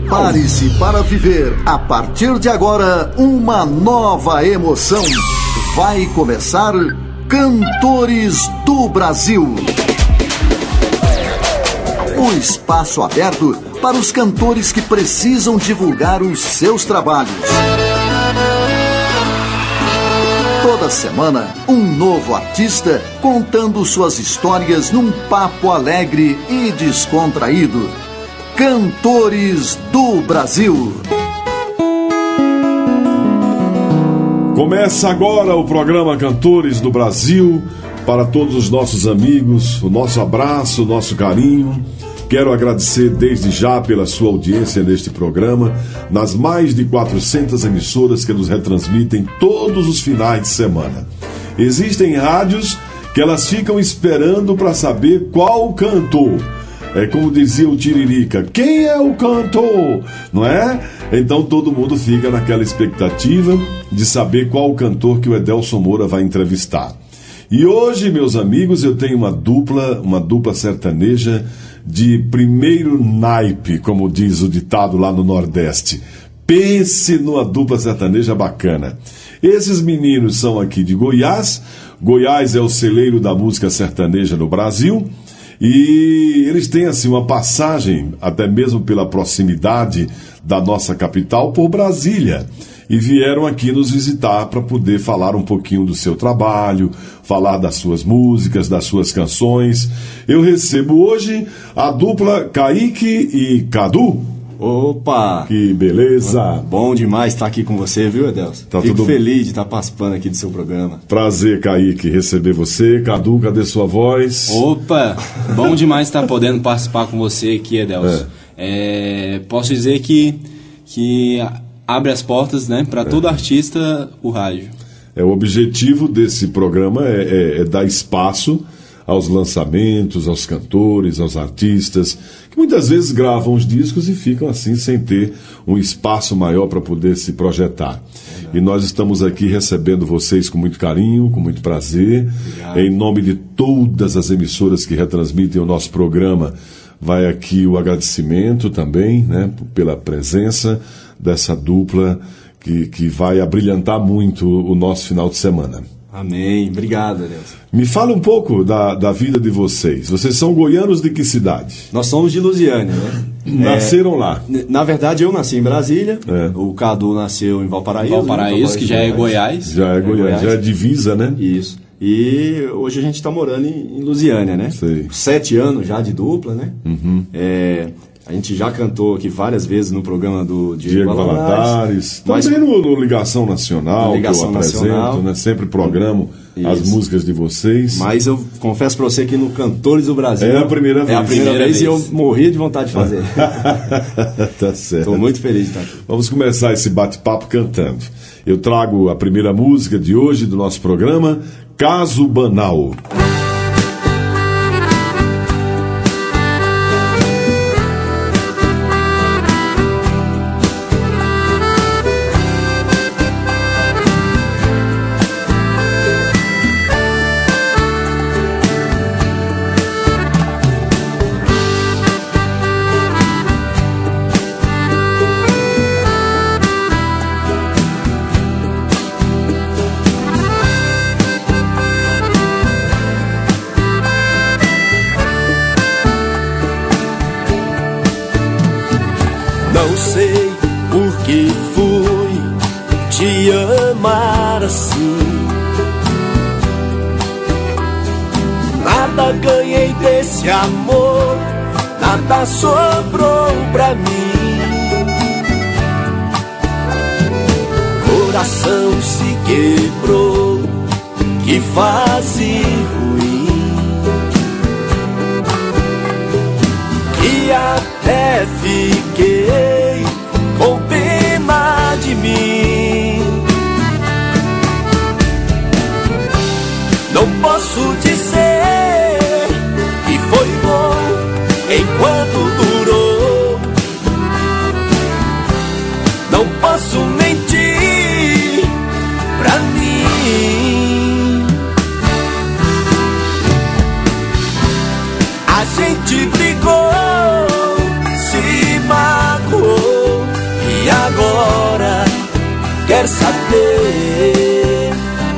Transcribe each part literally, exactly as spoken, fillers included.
Prepare-se para viver, a partir de agora, uma nova emoção. Vai começar Cantores do Brasil. O espaço aberto para os cantores que precisam divulgar os seus trabalhos. Toda semana, um novo artista contando suas histórias num papo alegre e descontraído. Cantores do Brasil. Começa agora o programa Cantores do Brasil. Para todos os nossos amigos, o nosso abraço, o nosso carinho. Quero agradecer desde já pela sua audiência neste programa, nas mais de quatrocentas emissoras que nos retransmitem todos os finais de semana. Existem rádios que elas ficam esperando para saber qual cantor. É como dizia o Tiririca, quem é o cantor? Não é? Então todo mundo fica naquela expectativa de saber qual o cantor que o Edelson Moura vai entrevistar. E hoje, meus amigos, eu tenho uma dupla, uma dupla sertaneja de primeiro naipe, como diz o ditado lá no Nordeste. Pense numa dupla sertaneja bacana. Esses meninos são aqui de Goiás. Goiás é o celeiro da música sertaneja no Brasil. E eles têm assim uma passagem, até mesmo pela proximidade da nossa capital, por Brasília. E vieram aqui nos visitar para poder falar um pouquinho do seu trabalho, falar das suas músicas, das suas canções. Eu recebo hoje a dupla Kaique e Cadu. Opa! Que beleza! Bom demais estar aqui com você, viu, Edelson? Tá Fico tudo... feliz de estar participando aqui do seu programa. Prazer, Kaique, receber você. Cadu, cadê sua voz? Opa! Bom demais estar podendo participar com você aqui, Edelson. É. É, posso dizer que... que abre as portas, né, para é. todo artista, o rádio. É, o objetivo desse programa é, é, é dar espaço aos lançamentos, aos cantores, aos artistas, que muitas vezes gravam os discos e ficam assim sem ter um espaço maior para poder se projetar. É. E nós estamos aqui recebendo vocês com muito carinho, com muito prazer. Obrigado. Em nome de todas as emissoras que retransmitem o nosso programa, vai aqui o agradecimento também, né, pela presença dessa dupla que, que vai abrilhantar muito o nosso final de semana. Amém. Obrigado, Deus. Me fala um pouco da, da vida de vocês. Vocês são goianos de que cidade? Nós somos de Lusiânia, né? Nasceram é, lá? Na verdade, eu nasci em Brasília. É. O Cadu nasceu em Valparaíso. Valparaíso, né? que já é Goiás. Já é, é Goiás, Goiás, já é divisa, né? Isso. E hoje a gente está morando em, em Lusiânia, né? Sei. Sete anos já de dupla, né? Uhum. É... A gente já cantou aqui várias vezes no programa do Diego, Diego Valadares. Mas... Também no, no Ligação Nacional, Ligação que eu apresento, Nacional. Né? Sempre programo Isso. as músicas de vocês. Mas eu confesso pra você que no Cantores do Brasil... É a primeira vez. É a primeira, primeira vez, vez e eu morri de vontade de fazer. Tá certo. Estou muito feliz de estar aqui. Vamos começar esse bate-papo cantando. Eu trago a primeira música de hoje do nosso programa, Caso Banal. Não sei por que fui te amar assim. Nada ganhei desse amor, nada sobrou pra mim. Coração se quebrou, que fase ruim. E até fiquei com pena de mim. Não posso dizer que foi bom enquanto durou. Não posso mentir pra mim. quer saber?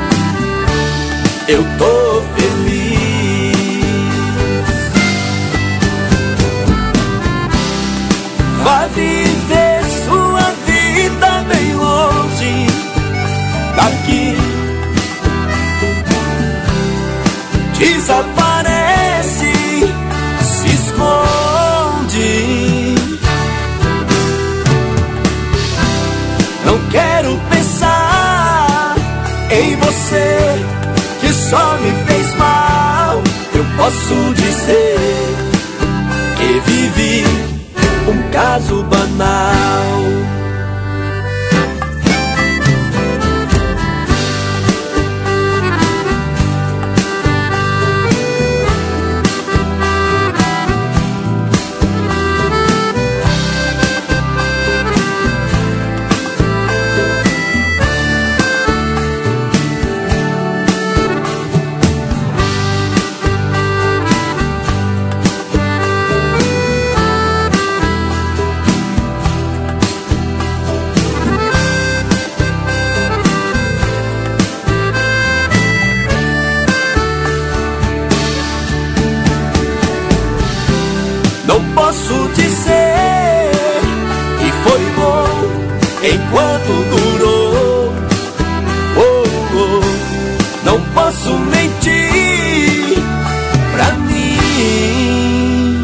Eu tô feliz. Vai viver sua vida bem longe daqui. Desaparece, se esconde. Não quero pensar em você, que só me fez mal. Eu posso dizer que vivi um caso banal. Posso dizer que foi bom enquanto durou. Oh, oh. Não posso mentir pra mim.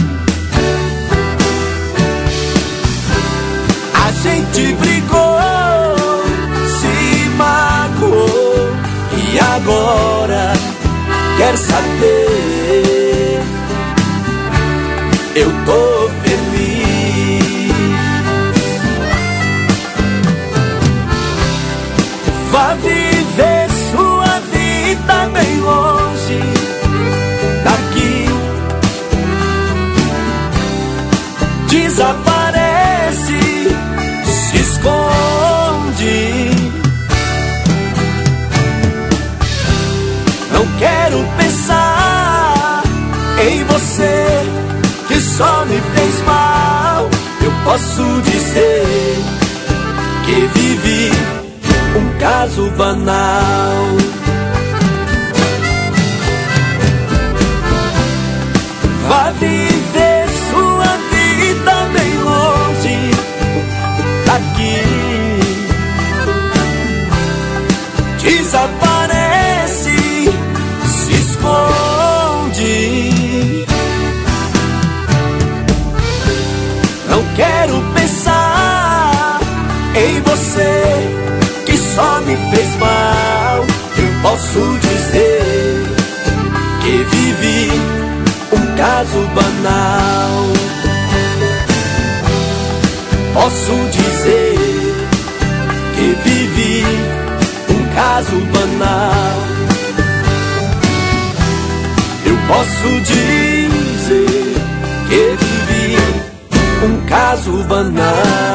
A gente brigou, se magoou e agora quer saber? Eu tô feliz. Vá viver sua vida bem longe daqui. Desaparece, se esconde. Não quero pensar em você, que só me fez mal. Eu posso dizer que vivi um caso banal. Vá viver sua vida bem longe daqui. Desaparece, se esconde. Não quero pensar em você, que só me fez mal. Eu posso dizer que vivi um caso banal. Posso dizer que vivi um caso banal. Eu posso dizer que vivi um caso banal.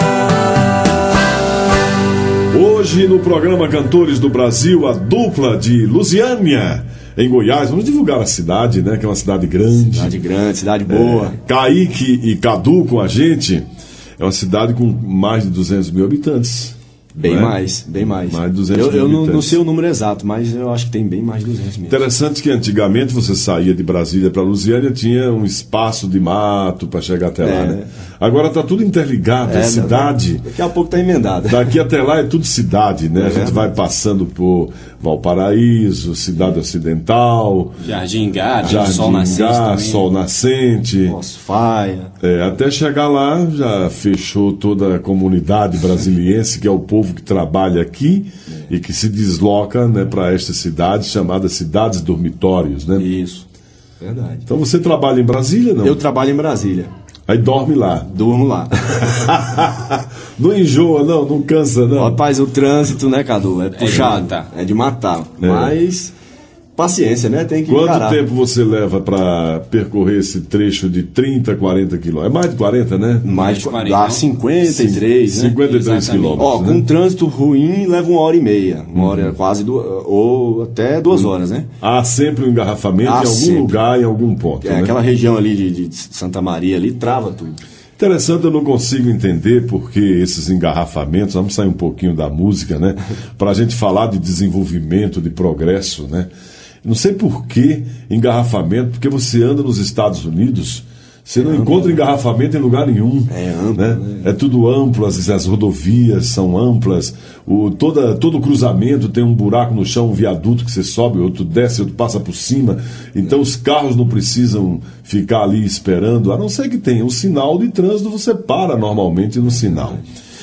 Hoje no programa Cantores do Brasil, a dupla de Lusiânia, em Goiás. Vamos divulgar a cidade, né? Que é uma cidade grande. Cidade grande, cidade boa. É, Kaique e Cadu com a gente. É uma cidade com mais de duzentos mil habitantes. Bem né? mais, bem mais. Mais de duzentos eu mil eu não, habitantes. não sei o número exato, mas eu acho que tem bem mais de duzentos mil. Interessante que antigamente você saía de Brasília para Lusiânia, tinha um espaço de mato para chegar até É, lá, né? né? Agora está tudo interligado, é, é cidade. Daqui a pouco está emendada. Daqui até lá é tudo cidade, né? É a gente verdade. vai passando por Valparaíso, Cidade Ocidental, Jardim Gá, Jardim Sol Nascente Gá, também. Sol Nascente. Nossa, faia. É, até chegar lá, já fechou toda a comunidade brasiliense, que é o povo que trabalha aqui e que se desloca, né, para estas cidades chamadas cidades dormitórios, né? Isso. Verdade. Então você trabalha em Brasília, não? Eu trabalho em Brasília. Aí dorme lá. Durmo lá. Não enjoa, não? Não cansa, não? Rapaz, o trânsito, né, Cadu? É puxado. matar. É de matar. É. Mas paciência, né? Tem que Quanto encarar. tempo você leva para percorrer esse trecho de trinta, quarenta quilômetros? É mais de quarenta, né? Mais de quarenta, dá não? cinquenta e três, né? cinquenta e três Exatamente. quilômetros. Ó, com né? trânsito ruim leva uma hora e meia. Uma hora, quase duas, ou até duas horas, né? Há sempre um engarrafamento Há em algum sempre. lugar, em algum ponto. É, né? aquela região ali de, de Santa Maria ali trava tudo. Interessante, eu não consigo entender porque esses engarrafamentos, vamos sair um pouquinho da música, né? Para a gente falar de desenvolvimento, de progresso, né? Não sei por que engarrafamento, porque você anda nos Estados Unidos, você não encontra engarrafamento em lugar nenhum. É amplo, né? né? É tudo amplo, as, as rodovias são amplas, o, toda, todo cruzamento tem um buraco no chão, um viaduto que você sobe, outro desce, outro passa por cima. Então os carros não precisam ficar ali esperando, a não ser que tenha um sinal de trânsito, você para normalmente no sinal.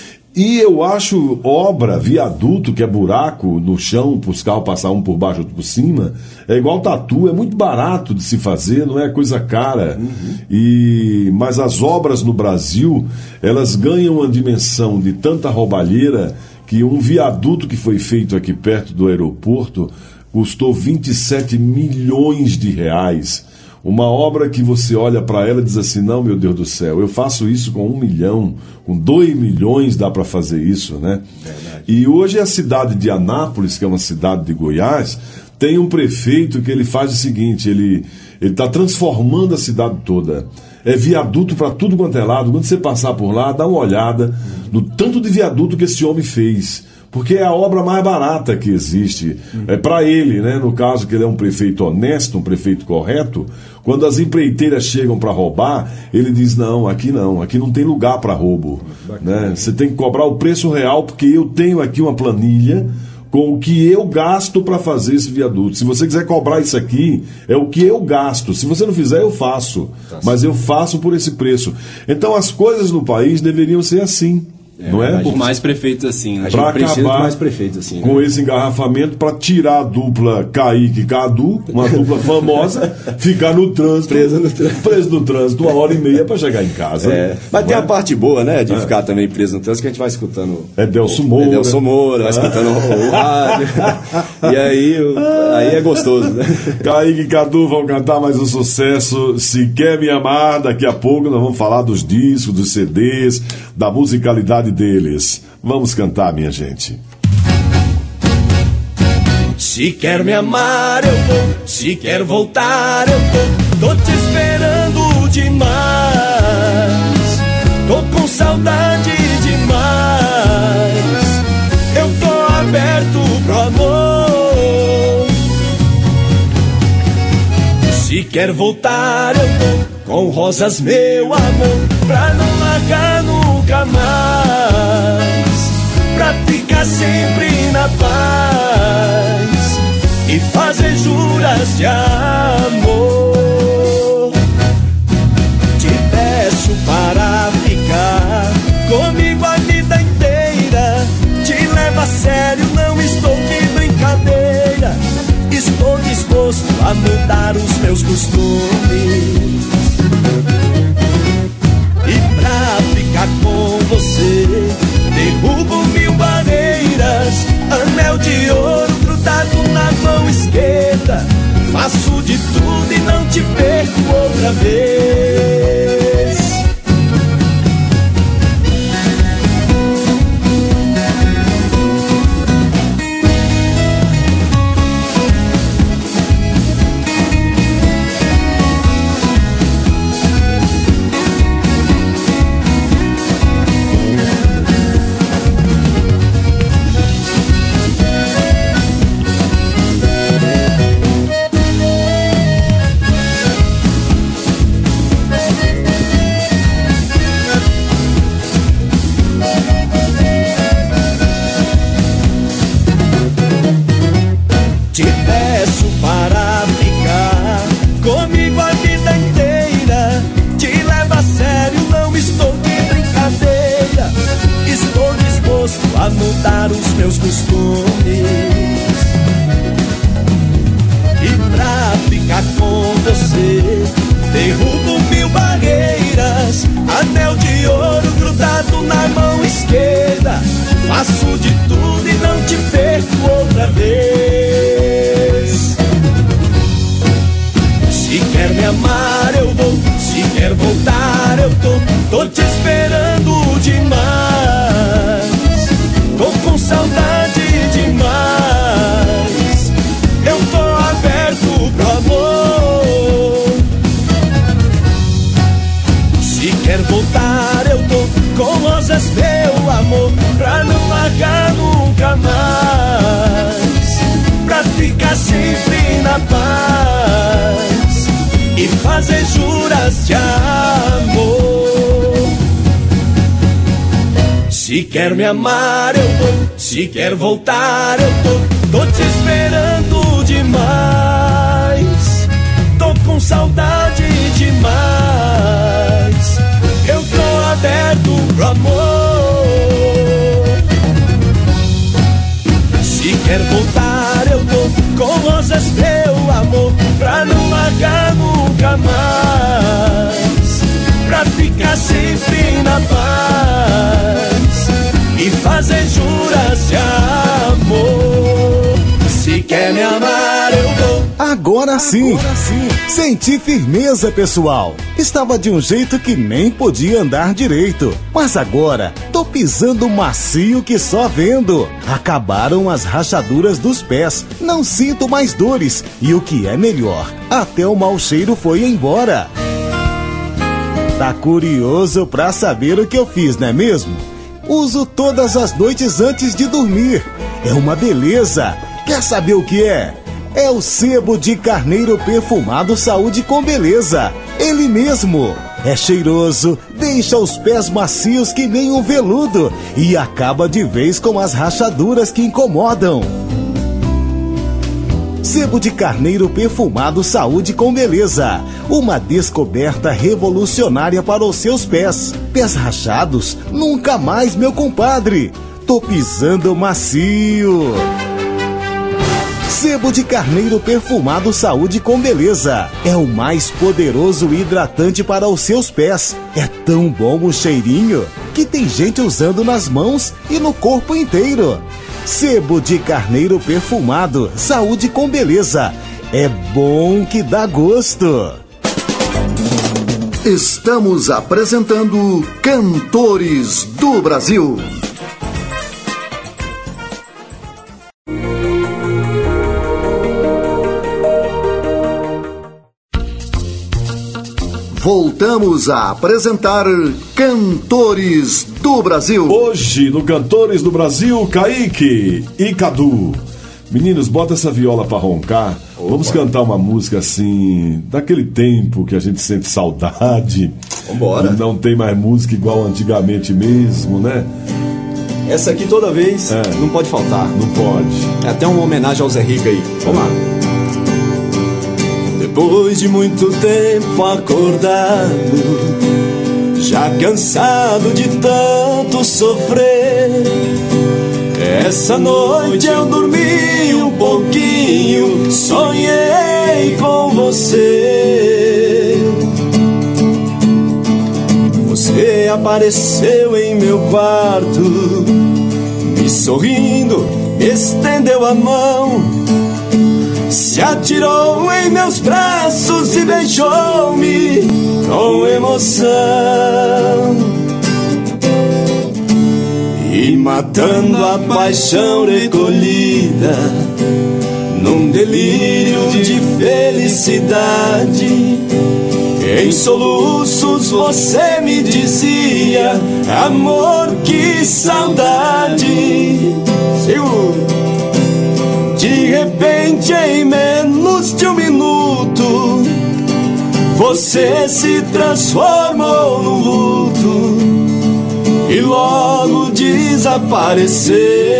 E eu acho obra, viaduto, que é buraco no chão, para os carros passar um por baixo, outro por cima, é igual tatu, é muito barato de se fazer, não é coisa cara. Uhum. E, mas as obras no Brasil, elas ganham uma dimensão de tanta roubalheira que um viaduto que foi feito aqui perto do aeroporto custou vinte e sete milhões de reais. Uma obra que você olha para ela e diz assim, não, meu Deus do céu, eu faço isso com um milhão, com dois milhões dá para fazer isso, né? Verdade. E hoje a cidade de Anápolis, que é uma cidade de Goiás, tem um prefeito que ele faz o seguinte, ele ele está transformando a cidade toda. É viaduto para tudo quanto é lado. Quando você passar por lá, dá uma olhada no tanto de viaduto que esse homem fez. Porque é a obra mais barata que existe. É para ele, né? No caso que ele é um prefeito honesto, um prefeito correto, quando as empreiteiras chegam para roubar, ele diz, não, aqui não, aqui não tem lugar para roubo. Né? Você tem que cobrar o preço real, porque eu tenho aqui uma planilha com o que eu gasto para fazer esse viaduto. Se você quiser cobrar isso aqui, é o que eu gasto. Se você não fizer, eu faço. Tá, mas eu faço por esse preço. Então as coisas no país deveriam ser assim. É, não é? Por mais prefeitos assim, né? Para acabar mais prefeitos assim, com né? esse engarrafamento, para tirar a dupla Kaique e Cadu, uma dupla famosa, ficar no trânsito, preso no trânsito, preso no trânsito uma hora e meia para chegar em casa. É. Mas tem é? a parte boa, né? De é. ficar também preso no trânsito, que a gente vai escutando. É Delso Moura. É Delso Moura, vai escutando o, o rádio. E aí, o, aí é gostoso, né? Kaique e Cadu vão cantar mais um sucesso, Se Quer Me Amar. Daqui a pouco nós vamos falar dos discos, dos C Ds, da musicalidade deles. Vamos cantar, minha gente. Se quer me amar, eu vou. Se quer voltar, eu tô. Tô te esperando demais. Tô com saudade demais. Eu tô aberto pro amor. Se quer voltar, eu tô. Com rosas, meu amor. Pra não largar nunca mais. Pra ficar sempre na paz e fazer juras de amor. Te peço para ficar comigo a vida inteira. Te levo a sério, não estou de brincadeira. Estou disposto a mudar os meus costumes. E pra ficar com você derrubo mil barreiras, anel de ouro grudado na mão esquerda. Faço de tudo e não te perco outra vez. A mudar os meus costumes. E pra ficar com você derrubo mil barreiras, anel de ouro grudado na mão esquerda. Faço de tudo e não te perco outra vez. Se quer me amar eu vou, se quer voltar eu tô. Tô te esperando demais. Tô com saudade demais. Eu tô aberto pro amor. Se quer voltar rosas, meu amor, pra não largar nunca mais, pra ficar sempre na paz e fazer juras de amor. Se quer me amar eu vou, se quer voltar eu tô, tô te esperando demais, tô com saudade demais, eu tô aberto pro amor. Se quer voltar eu tô, com rosas, meu amor, pra não largar nunca mais, pra ficar sempre na paz e fazer juras de amor. Se quer me amar eu vou. Agora sim, Agora sim, senti firmeza, pessoal. Estava de um jeito que nem podia andar direito, mas agora tô pisando macio que só vendo. Acabaram as rachaduras dos pés, não sinto mais dores e o que é melhor, até o mau cheiro foi embora. Tá curioso pra saber o que eu fiz, não é mesmo? Uso todas as noites antes de dormir. É uma beleza. Quer saber o que é? É o sebo de carneiro perfumado Saúde com Beleza. Ele mesmo. É cheiroso, deixa os pés macios que nem um veludo e acaba de vez com as rachaduras que incomodam. Sebo de carneiro perfumado Saúde com Beleza. Uma descoberta revolucionária para os seus pés. Pés rachados? Nunca mais, meu compadre. Tô pisando macio. Sebo de carneiro perfumado Saúde com Beleza. É o mais poderoso hidratante para os seus pés. É tão bom o cheirinho que tem gente usando nas mãos e no corpo inteiro. Sebo de carneiro perfumado Saúde com Beleza. É bom que dá gosto. Estamos apresentando Cantores do Brasil. Voltamos a apresentar Cantores do Brasil. Hoje, no Cantores do Brasil, Kaique e Cadu. Meninos, bota essa viola pra roncar. Opa. Vamos cantar uma música assim, daquele tempo que a gente sente saudade. Vambora. Não tem mais música igual antigamente mesmo, né? Essa aqui toda vez é. Não pode faltar. Não pode. É até uma homenagem ao Zé Rica aí. Vamos lá. Depois de muito tempo acordado, já cansado de tanto sofrer, essa noite eu dormi um pouquinho, sonhei com você. Você apareceu em meu quarto, me sorrindo, estendeu a mão, se atirou em meus braços e beijou-me com emoção. E matando a paixão recolhida num delírio de felicidade, em soluços você me dizia: amor, que saudade. Segura. De repente, em menos de um minuto, você se transformou num vulto e logo desapareceu.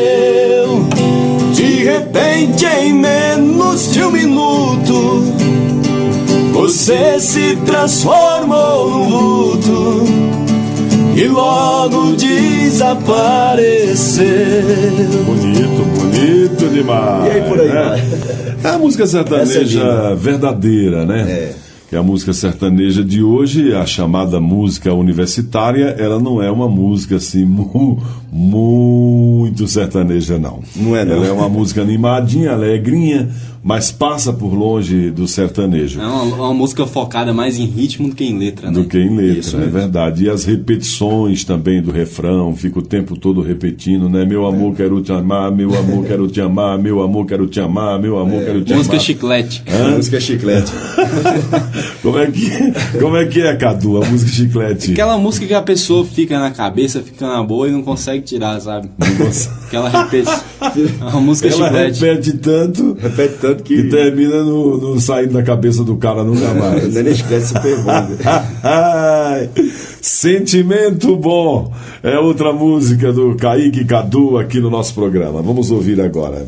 De repente, em menos de um minuto, você se transformou num vulto e logo desapareceu. Bonito, bonito demais. E aí por aí, né? É a música sertaneja é verdadeira, né? É. Que é a música sertaneja de hoje, a chamada música universitária, ela não é uma música assim mu, muito sertaneja, não. Não é, não. Ela é uma música animadinha, alegrinha, mas passa por longe do sertanejo. É uma, uma música focada mais em ritmo do que em letra, né? Do que em letra, Isso é mesmo. verdade. E as repetições também do refrão, fica o tempo todo repetindo, né? Meu amor, quero te amar, meu amor, quero te amar, meu amor, quero te amar, meu amor, quero te Música amar. chiclete. Hã? Música chiclete. Como é que, como é, que é, Cadu, a música chiclete? Aquela música que a pessoa fica na cabeça, fica na boa e não consegue tirar, sabe? Aquela repetição. A música Ela chiclete. repete tanto, Repete tanto que que. termina no, no saindo da cabeça do cara nunca mais. Não é nem chiclete, super bom. Ai, Sentimento Bom é outra música do Kaique Cadu aqui no nosso programa. Vamos ouvir agora.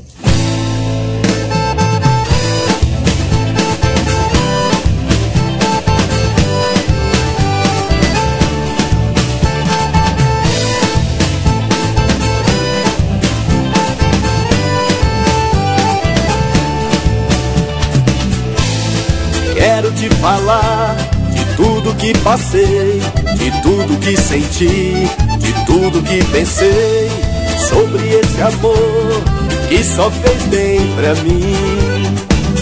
Quero te falar de tudo que passei, de tudo que senti, de tudo que pensei, sobre esse amor que só fez bem pra mim.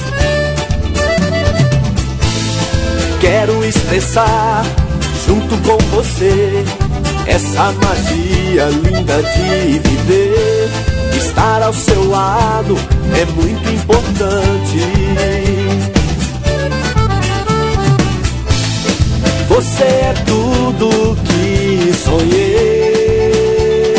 Quero expressar junto com você essa magia linda de viver. Estar ao seu lado é muito importante. Você é tudo que sonhei.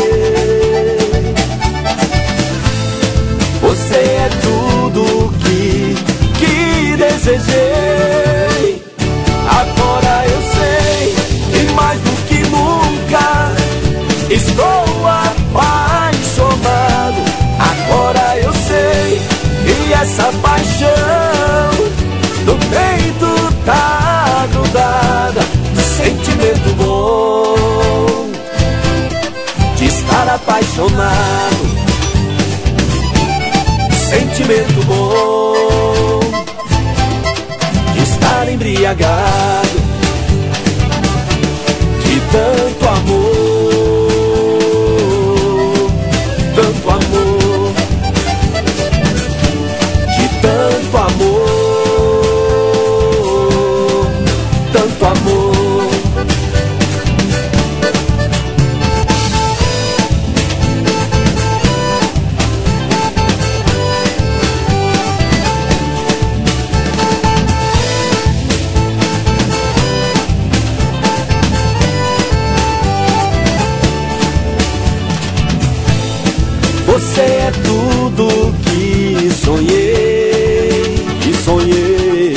Você é tudo que, que desejei. Agora eu sei, e mais do que nunca, estou apaixonado. Agora eu sei, e essa paixão no peito tá grudada. Sentimento bom de estar apaixonado. Sentimento bom de estar embriagado de tanto amor, tanto amor, de tanto amor, tanto amor. Você é tudo que sonhei, que sonhei.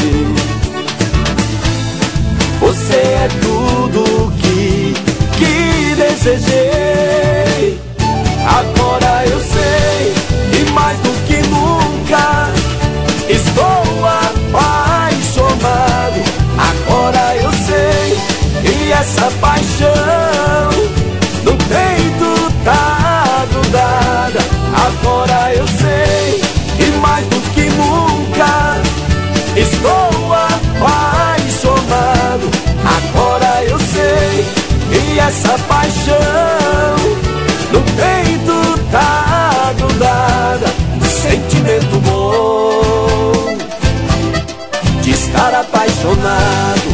Você é tudo que, que desejei. Agora eu sei, e mais do que nunca, estou apaixonado. Agora eu sei, e essa paixão no peito tá grudada. Agora eu sei, e mais do que nunca, estou apaixonado. Agora eu sei, e essa paixão no peito tá grudada. Sentimento bom de estar apaixonado.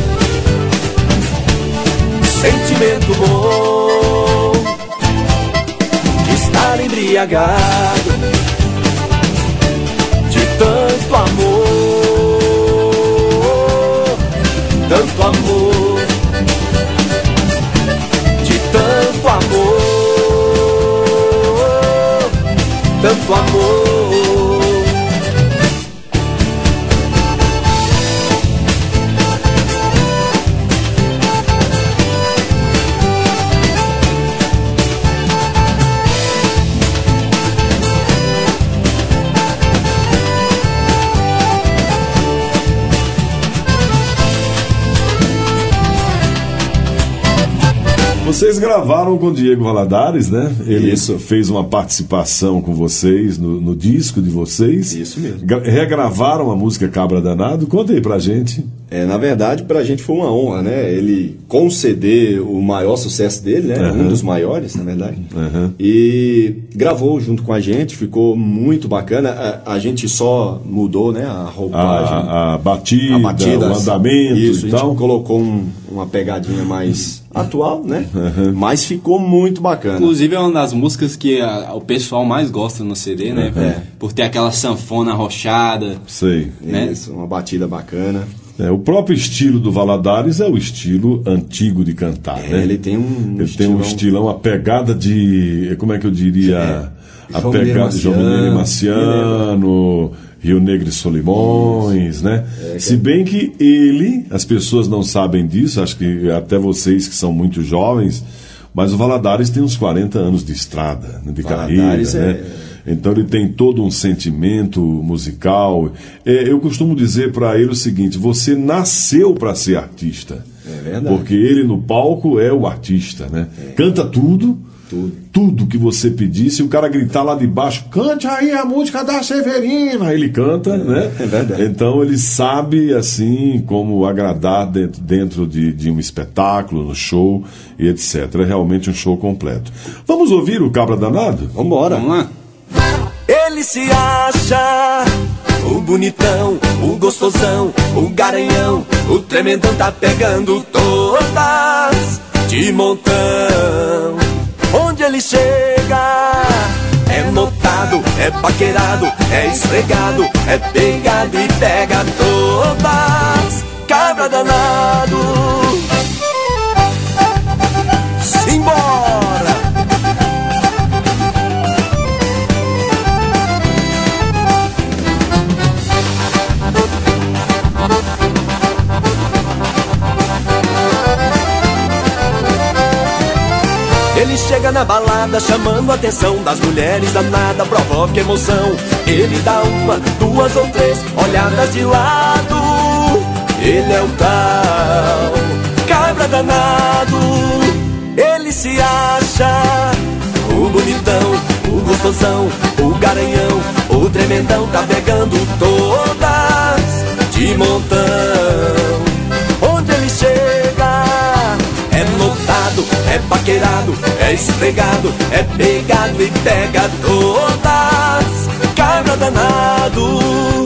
Sentimento bom de estar embriagado de tanto amor, tanto amor, de tanto amor, tanto amor. Vocês gravaram com o Diego Valadares, né? Ele Isso. fez uma participação com vocês no, no disco de vocês. Isso mesmo. Gra- regravaram a música Cabra Danado. Conta aí pra gente. É, na verdade, pra gente foi uma honra, né? Ele conceder o maior sucesso dele, né? Uhum. Um dos maiores, na verdade. Uhum. E gravou junto com a gente, ficou muito bacana. A, a gente só mudou, né? A roupagem. A, a batida, a batida, o andamento isso, e a gente tal. colocou um- uma pegadinha mais atual, né? Mas ficou muito bacana. Inclusive é uma das músicas que a- o pessoal mais gosta no C D, né? É. Por ter aquela sanfona arrochada. Sei. né? Isso, uma batida bacana. É, o próprio estilo do Valadares é o estilo antigo de cantar, É, né? ele tem um Ele tem um estilão, a pegada de... Como é que eu diria? A João pegada Mineiro de João Mineiro e Marciano, Marciano, Rio Negro e Solimões, né? Se bem que ele, as pessoas não sabem disso, acho que até vocês que são muito jovens, mas o Valadares tem uns quarenta anos de estrada, né, de Valadares carreira, é- né? Então ele tem todo um sentimento musical. É, eu costumo dizer para ele o seguinte: você nasceu para ser artista. É verdade. Porque ele no palco é o artista, né? Canta tudo, Tudo. tudo que você pedir. Se o cara gritar lá de baixo, cante aí a música da Severina, ele canta, né? é verdade. Então ele sabe assim como agradar dentro, dentro de, de um espetáculo, no show e etcétera. É realmente um show completo. Vamos ouvir o Cabra Danado? Vambora. Vamos lá? Ele se acha o bonitão, o gostosão, o garanhão, o tremendão tá pegando todas de montão. Onde ele chega, é notado, é paquerado, é esfregado, é pegado e pega todas. Cabra danado, simbora! Ele chega na balada chamando a atenção das mulheres danada, provoca emoção. Ele dá uma, duas ou três olhadas de lado. Ele é o tal cabra danado. Ele se acha o bonitão, o gostosão, o garanhão, o tremendão tá pegando todas de montão. Onde ele chega, é notado, é paquerado, é esfregado, é pegado e pega todas. Cabra danado.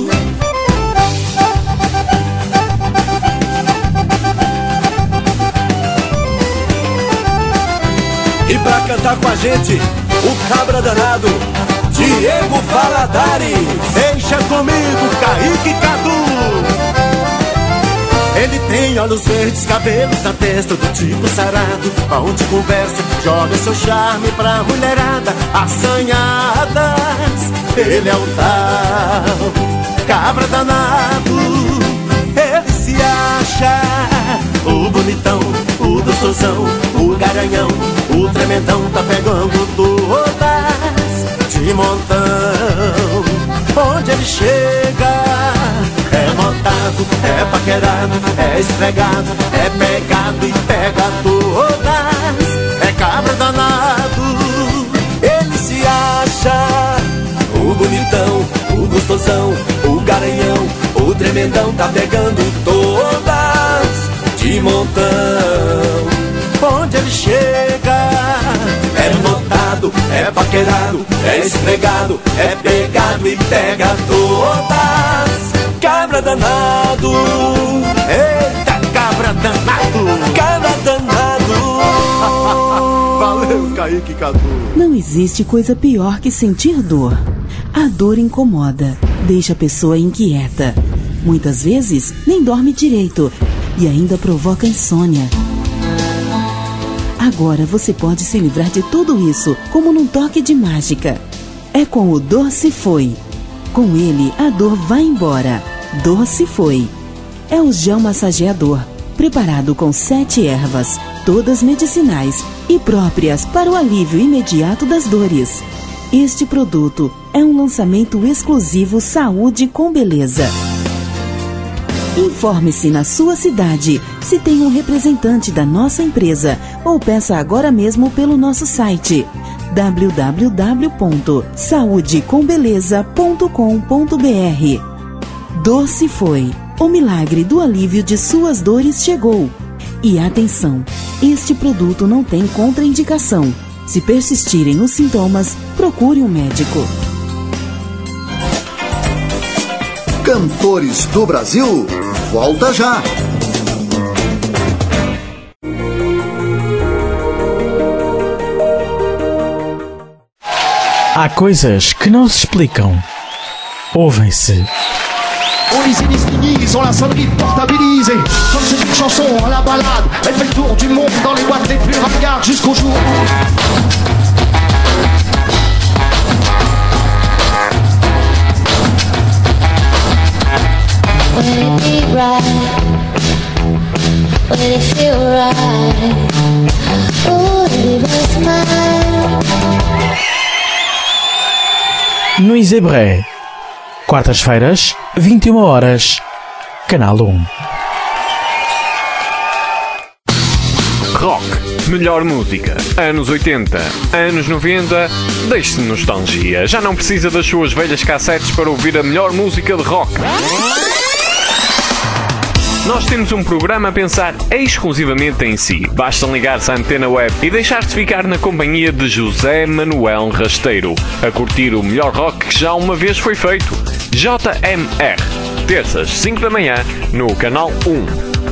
E pra cantar com a gente, o cabra danado, Diego Valadares. Deixa comigo, Kaique Cadu. Ele tem olhos verdes, cabelos na testa do tipo sarado. Onde conversa, joga seu charme pra mulherada assanhadas. Ele é o tal cabra danado. Ele se acha o bonitão, o gostosão, o garanhão, o tremendão tá pegando todas de montão. Onde ele chega, é montado, é paquerado, é esfregado, é pegado e pega todas. É cabra danado. Ele se acha o bonitão, o gostosão, o garanhão, o tremendão tá pegando todas de montão. Onde ele chega, é notado, é paquerado, é esfregado, é pegado e pega todas. Cabra danado, eita cabra danado, cabra danado. Valeu, Kaique Cadu. Não existe coisa pior que sentir dor. A dor incomoda, deixa a pessoa inquieta. Muitas vezes nem dorme direito e ainda provoca insônia. Agora você pode se livrar de tudo isso como num toque de mágica. É com o Dor Se Foi. Com ele, a dor vai embora. Dor Se Foi. É o gel massageador, preparado com sete ervas, todas medicinais e próprias para o alívio imediato das dores. Este produto é um lançamento exclusivo Saúde com Beleza. Informe-se na sua cidade se tem um representante da nossa empresa ou peça agora mesmo pelo nosso site w w w ponto saúde com beleza ponto com ponto b r. Doce foi. O milagre do alívio de suas dores chegou. E atenção, este produto não tem contraindicação. Se persistirem os sintomas, procure um médico. Cantores do Brasil, volta já! Há coisas que não se explicam. Ouvem-se. On les initialise, on la sonnerie portabilise. Comme c'est une chanson à la balade, elle fait le tour du monde dans les boîtes les plus ringardes jusqu'au jour. Will it be right? Will it feel right? Oh, it was mine. No Isebré, quartas-feiras, vinte e uma horas, Canal um. Rock, melhor música, anos oitenta, anos noventa, deixe-se de nostalgia. Já não precisa das suas velhas cassetes para ouvir a melhor música de rock. Nós temos um programa a pensar exclusivamente em si. Basta ligar-se à Antena Web e deixar-se ficar na companhia de José Manuel Rasteiro, a curtir o melhor rock que já uma vez foi feito. J M R, terças, cinco da manhã, no Canal um.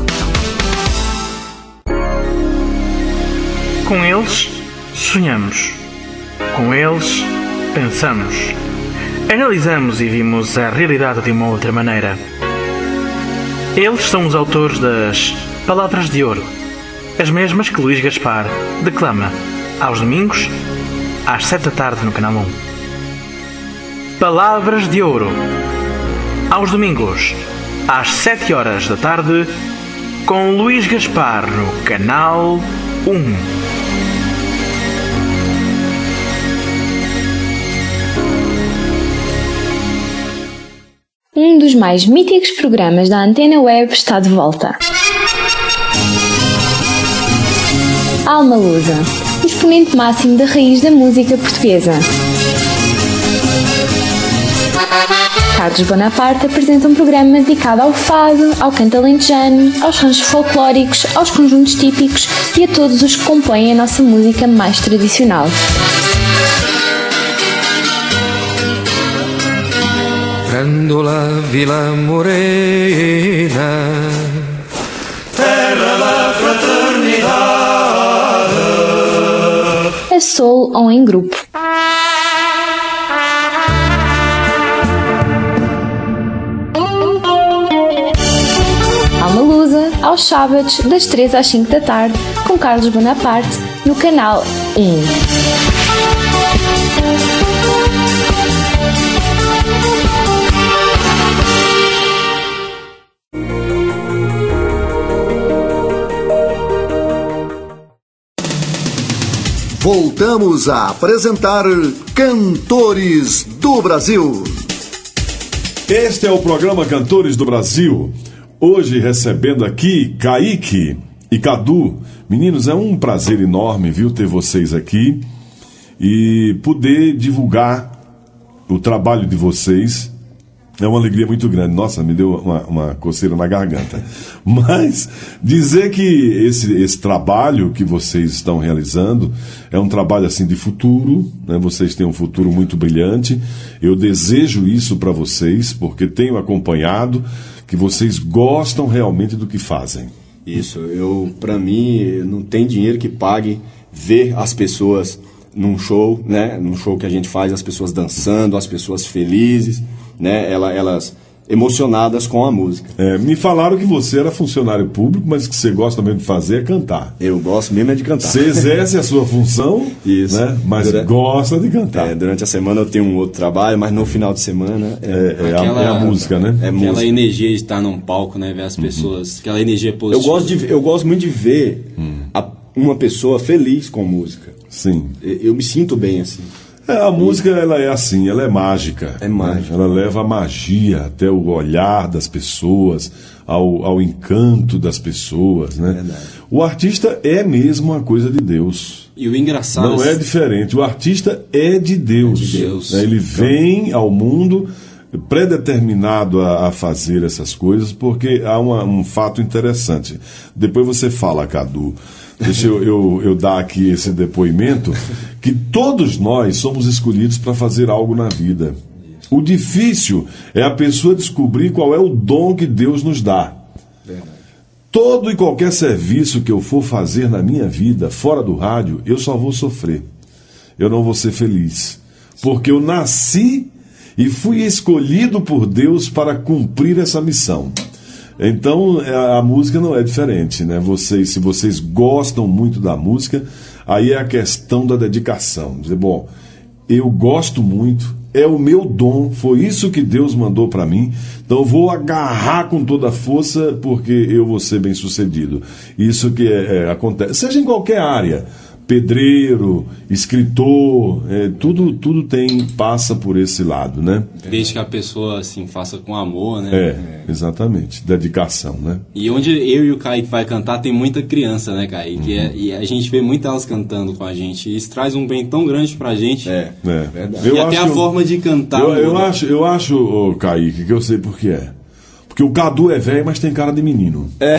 Com eles, sonhamos. Com eles, pensamos. Analisamos e vimos a realidade de uma outra maneira. Eles são os autores das Palavras de Ouro, as mesmas que Luís Gaspar declama aos domingos, às sete da tarde no Canal um. Palavras de Ouro, aos domingos, às sete horas da tarde, com Luís Gaspar no Canal um. Um dos mais míticos programas da Antena Web está de volta. Alma Lusa, exponente máximo da raiz da música portuguesa. Carlos Bonaparte apresenta um programa dedicado ao fado, ao canto alentejano, aos ranchos folclóricos, aos conjuntos típicos e a todos os que compõem a nossa música mais tradicional. Grândola Vila Morena, terra da fraternidade. A solo ou em grupo. Alma Lusa, aos sábados, das três às cinco da tarde, com Carlos Bonaparte, no Canal um. Voltamos a apresentar Cantores do Brasil. Este é o programa Cantores do Brasil. Hoje recebendo aqui Kaique e Cadu. Meninos, é um prazer enorme, viu, ter vocês aqui e poder divulgar o trabalho de vocês. É uma alegria muito grande. Nossa, me deu uma, uma coceira na garganta. Mas dizer que esse, esse trabalho que vocês estão realizando é um trabalho assim de futuro, né? Vocês têm um futuro muito brilhante. Eu desejo isso para vocês, porque tenho acompanhado que vocês gostam realmente do que fazem. Isso, eu, para mim, não tem dinheiro que pague ver as pessoas num show, né? Num show que a gente faz, as pessoas dançando, as pessoas felizes, né? Elas, elas emocionadas com a música. É, me falaram que você era funcionário público, mas que você gosta mesmo de fazer é cantar. Eu gosto mesmo é de cantar. Você exerce a sua função, isso, né? Mas durante, gosta de cantar. É, durante a semana eu tenho um outro trabalho, mas no final de semana é, é, é, aquela, a, é a música, né? Aquela É música. energia de estar num palco, né? Ver as pessoas, uhum. Aquela energia positiva. Eu gosto, de, eu gosto muito de ver hum. a, uma pessoa feliz com música. Sim. Eu, eu me sinto bem assim. É, a música, ela é assim, ela é mágica. É mágica. Né? Ela leva a magia até o olhar das pessoas, ao, ao encanto das pessoas, né? Verdade. O artista é mesmo uma coisa de Deus. E o engraçado... Não é diferente. O artista é de Deus. É de Deus. Né? Ele vem ao mundo predeterminado a, a fazer essas coisas, porque há uma, um fato interessante. Depois você fala, Cadu, deixa eu, eu, eu dar aqui esse depoimento, que todos nós somos escolhidos para fazer algo na vida. O difícil é a pessoa descobrir qual é o dom que Deus nos dá. Verdade. Todo e qualquer serviço que eu for fazer na minha vida, fora do rádio, eu só vou sofrer. Eu não vou ser feliz. Porque eu nasci e fui escolhido por Deus para cumprir essa missão. Então, a, a música não é diferente, né? Vocês, se vocês gostam muito da música, aí é a questão da dedicação. Dizer, bom, eu gosto muito, é o meu dom, foi isso que Deus mandou para mim, então eu vou agarrar com toda a força porque eu vou ser bem sucedido. Isso que é, é, acontece, seja em qualquer área, pedreiro, escritor, é, tudo, tudo tem, passa por esse lado, né? Desde que a pessoa assim, faça com amor, né? É, exatamente, dedicação, né? E onde eu e o Kaique vai cantar tem muita criança, né, Kaique? Uhum. É, e a gente vê muito elas cantando com a gente. E isso traz um bem tão grande pra gente. É, é. Verdade. E Eu até a acho, forma de cantar. Eu, eu acho, eu acho, oh, Kaique, que eu sei por que é. Porque o Cadu é velho, mas tem cara de menino. É.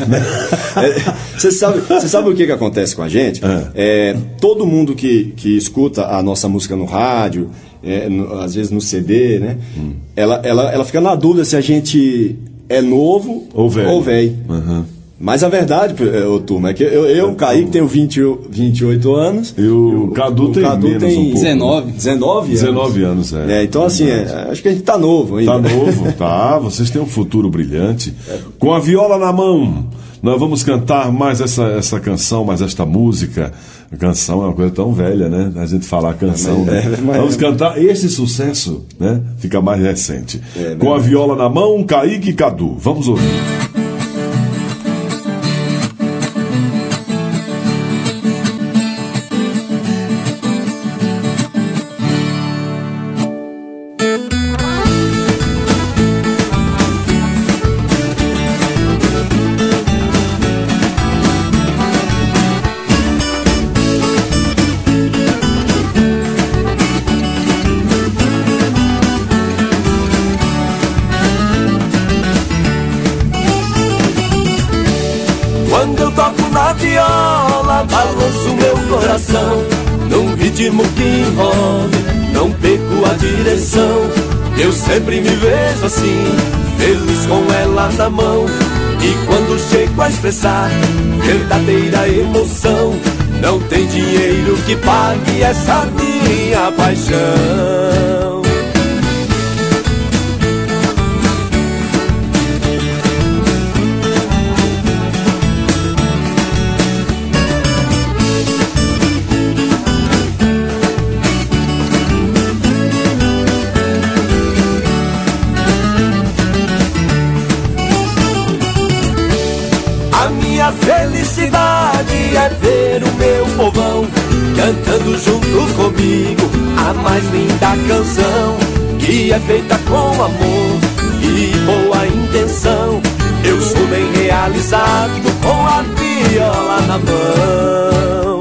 Você é, sabe, você sabe o que, que acontece com a gente? É. É, todo mundo que, que escuta a nossa música no rádio, é, no, às vezes no C D, né? Hum. Ela, ela, ela fica na dúvida se a gente é novo ou velho. Ou velho. Uhum. Mas a verdade, ô, turma, é que eu, eu Kaique, tenho vinte, vinte e oito anos. E o Cadu o tem Cadu menos tem um pouco. dezenove. dezenove anos. dezenove anos, é. é então, assim, é, acho que a gente tá novo ainda. Tá novo, tá. Vocês têm um futuro brilhante. Com a viola na mão, nós vamos cantar mais essa, essa canção, mais esta música. A canção é uma coisa tão velha, né? A gente falar canção, é, né? mas, Vamos cantar esse sucesso, né? Fica mais recente. É, Com a viola na mão, Kaique e Cadu. Vamos ouvir. Balanço meu coração num ritmo que envolve, não perco a direção. Eu sempre me vejo assim, feliz com ela na mão. E quando chego a expressar verdadeira emoção, não tem dinheiro que pague essa minha paixão. A felicidade é ver o meu povão cantando junto comigo a mais linda canção, que é feita com amor e boa intenção. Eu sou bem realizado com a viola na mão.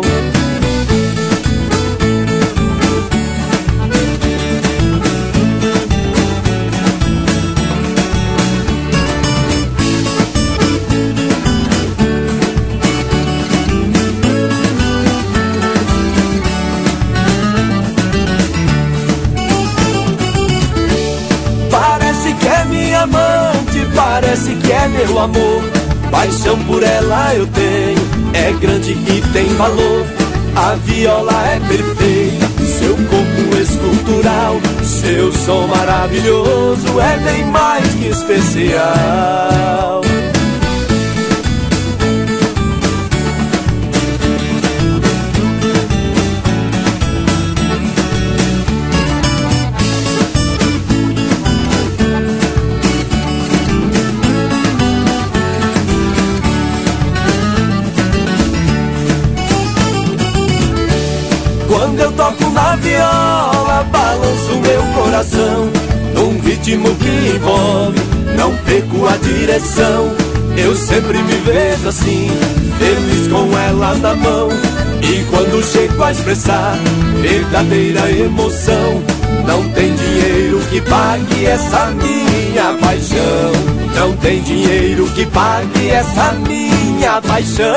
Amante, parece que é meu amor. Paixão por ela eu tenho, é grande e tem valor. A viola é perfeita, seu corpo escultural, seu som maravilhoso é bem mais que especial. Quando eu toco na viola, balanço meu coração, num ritmo que envolve, não perco a direção. Eu sempre me vejo assim, feliz com ela na mão. E quando chego a expressar verdadeira emoção, não tem dinheiro que pague essa minha paixão. Não tem dinheiro que pague essa minha paixão.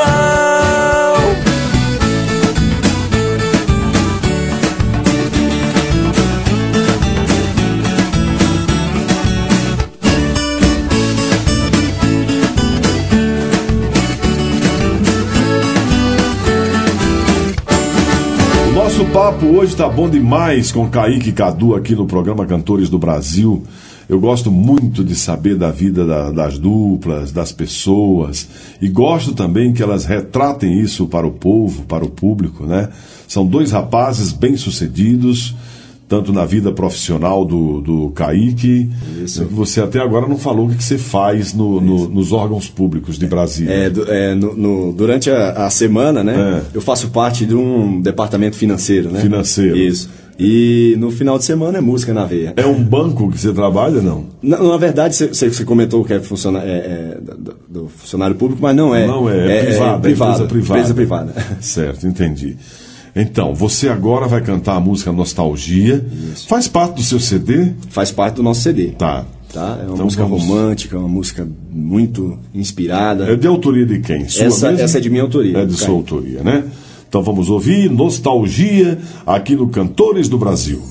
Nosso papo hoje tá bom demais com Kaique e Cadu aqui no programa Cantores do Brasil. Eu gosto muito de saber da vida da, das duplas, das pessoas, e gosto também que elas retratem isso para o povo, para o público, né? São dois rapazes bem-sucedidos, tanto na vida profissional do, do Kaique. Isso. Você até agora não falou o que você faz no, no, nos órgãos públicos de Brasília. É, do, é, no, no, durante a, a semana, né, é. eu faço parte de um departamento financeiro, né? Financeiro. Isso. E no final de semana é música na veia. É um banco que você trabalha, não? Na, na verdade, você, você comentou que é, funciona, é, é do, do funcionário público, mas não é. Não é, é, é privado, é privada, empresa privada. Empresa privada. Certo, entendi. Então, você agora vai cantar a música Nostalgia. Isso. Faz parte do seu C D? Faz parte do nosso C D. Tá. Tá? É uma então música vamos... romântica, uma música muito inspirada. É de autoria de quem? Sua essa, mesmo? essa é de minha autoria. É de sua autoria, né? Então vamos ouvir Nostalgia aqui no Cantores do Brasil.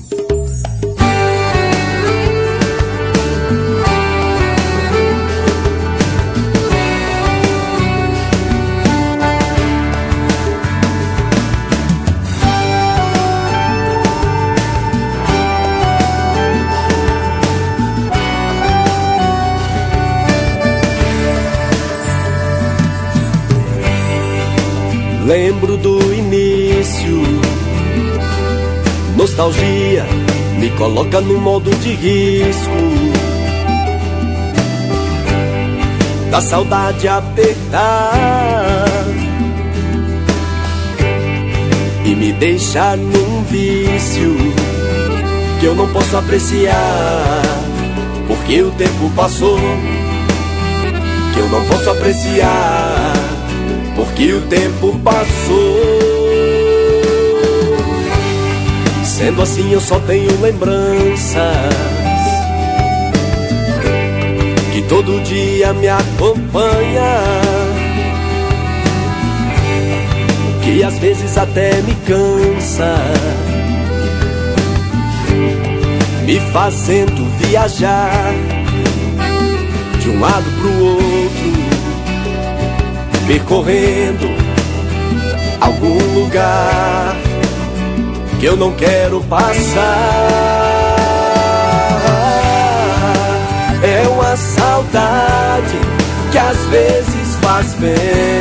Lembro do início, nostalgia me coloca no modo de risco, da saudade apertar e me deixar num vício que eu não posso apreciar, porque o tempo passou, que eu não posso apreciar, porque o tempo passou. Sendo assim eu só tenho lembranças que todo dia me acompanha, que às vezes até me cansa, me fazendo viajar de um lado pro outro, percorrendo algum lugar que eu não quero passar. É uma saudade que às vezes faz bem,